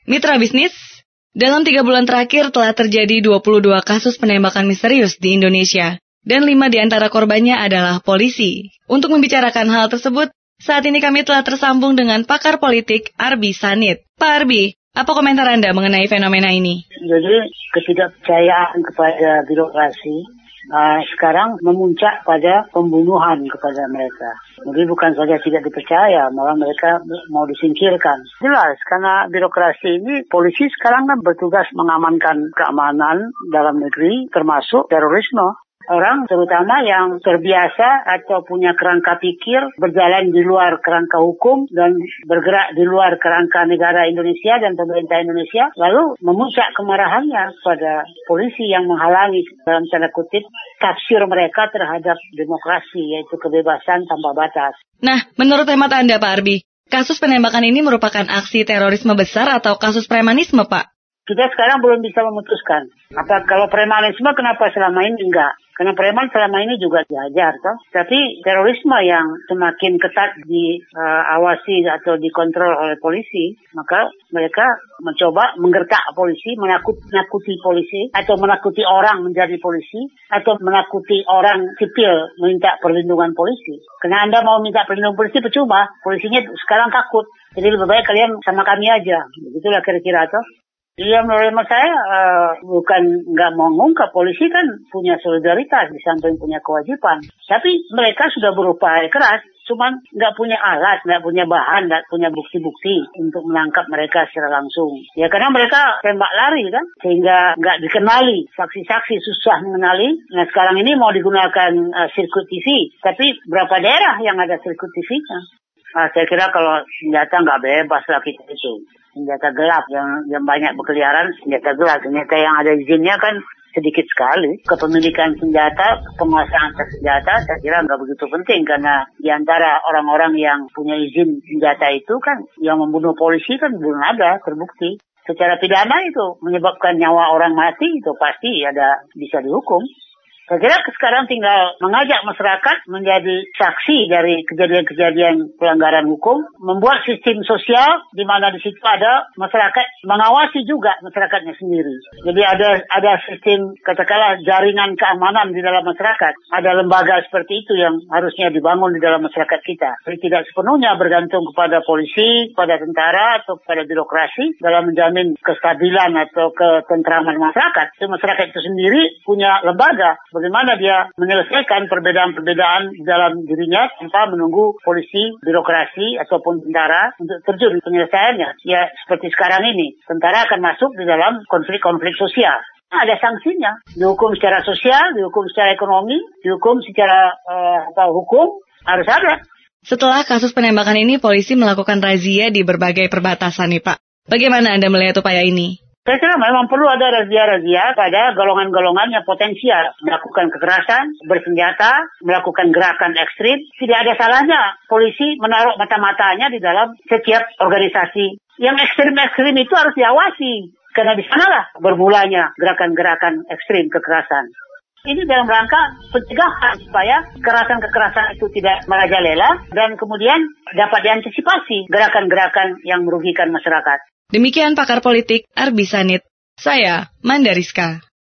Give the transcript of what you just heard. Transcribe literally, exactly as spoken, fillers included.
Mitra bisnis, dalam tiga bulan terakhir telah terjadi dua puluh dua kasus penembakan misterius di Indonesia, dan lima di antara korbannya adalah polisi. Untuk membicarakan hal tersebut, saat ini kami telah tersambung dengan pakar politik Arbi Sanit. Pak Arbi, apa komentar Anda mengenai fenomena ini? Jadi ketidakpercayaan kepada birokrasi uh, sekarang memuncak pada pembunuhan kepada mereka. Jadi bukan saja tidak dipercaya, malah mereka mau disingkirkan. Jelas, karena birokrasi ini, polisi sekarang kan bertugas mengamankan keamanan dalam negeri, termasuk terorisme. Orang terutama yang terbiasa atau punya kerangka pikir berjalan di luar kerangka hukum dan bergerak di luar kerangka negara Indonesia dan pemerintah Indonesia, lalu memuncak kemarahannya pada polisi yang menghalangi dalam tanda kutip tafsir mereka terhadap demokrasi, yaitu kebebasan tanpa batas. Nah, menurut hemat Anda Pak Arbi, kasus penembakan ini merupakan aksi terorisme besar atau kasus premanisme Pak? Kita sekarang belum bisa memutuskan. Apa kalau premanisme kenapa selama ini enggak? Karena preman selama ini juga diajar, toh. Tapi terorisme yang semakin ketat diawasi uh, atau dikontrol oleh polisi, maka mereka mencoba menggertak polisi, menakut, menakuti polisi, atau menakuti orang menjadi polisi, atau menakuti orang sipil minta perlindungan polisi. Karena Anda mau minta perlindungan polisi percuma, polisinya sekarang takut. Jadi lebih baik kalian sama kami aja. Begitulah kira-kira, toh. Iya, menurut saya uh, bukan nggak mau ngungkap, polisi kan punya solidaritas di samping punya kewajiban. Tapi mereka sudah berupaya keras, cuman nggak punya alat, nggak punya bahan, nggak punya bukti-bukti untuk menangkap mereka secara langsung. Ya karena mereka tembak lari kan, sehingga nggak dikenali, saksi-saksi susah mengenali. Nah sekarang ini mau digunakan uh, sirkuit T V, tapi berapa daerah yang ada sirkuit T V-nya? Nah, saya kira kalau senjata nggak bebas lah kita itu. Senjata gelap yang, yang banyak berkeliaran, senjata gelap. Senjata yang ada izinnya kan sedikit sekali. Kepemilikan senjata, penguasaan senjata, saya kira nggak begitu penting. Karena di antara orang-orang yang punya izin senjata itu kan, yang membunuh polisi kan belum ada terbukti. Secara pidana itu menyebabkan nyawa orang mati, itu pasti ada bisa dihukum. Saya kira sekarang tinggal mengajak masyarakat menjadi saksi dari kejadian-kejadian pelanggaran hukum, membuat sistem sosial di mana di situ ada masyarakat mengawasi juga masyarakatnya sendiri. Jadi ada ada sistem katakanlah jaringan keamanan di dalam masyarakat. Ada lembaga seperti itu yang harusnya dibangun di dalam masyarakat kita. Jadi tidak sepenuhnya bergantung kepada polisi, kepada tentara atau kepada birokrasi dalam menjamin kestabilan atau ketentraman masyarakat. Jadi masyarakat itu sendiri punya lembaga. Bagaimana dia menyelesaikan perbedaan-perbedaan dalam dirinya tanpa menunggu polisi, birokrasi, ataupun tentara untuk terjun penyelesaiannya. Ya seperti sekarang ini, tentara akan masuk di dalam konflik-konflik sosial. Nah, ada sanksinya. Dihukum secara sosial, dihukum secara ekonomi, dihukum secara uh, apa, hukum, harus ada. Setelah kasus penembakan ini, polisi melakukan razia di berbagai perbatasan nih Pak. Bagaimana Anda melihat upaya ini? Saya kira memang perlu ada razia-razia pada golongan-golongan yang potensial melakukan kekerasan, bersenjata, melakukan gerakan ekstrim. Tidak ada salahnya polisi menaruh mata-matanya di dalam setiap organisasi. Yang ekstrim-ekstrim itu harus diawasi, karena di sanalah bermulanya gerakan-gerakan ekstrim kekerasan. Ini dalam rangka pencegahan supaya kekerasan-kekerasan itu tidak merajalela dan kemudian dapat diantisipasi gerakan-gerakan yang merugikan masyarakat. Demikian pakar politik Arbi Sanit. Saya Mandariska.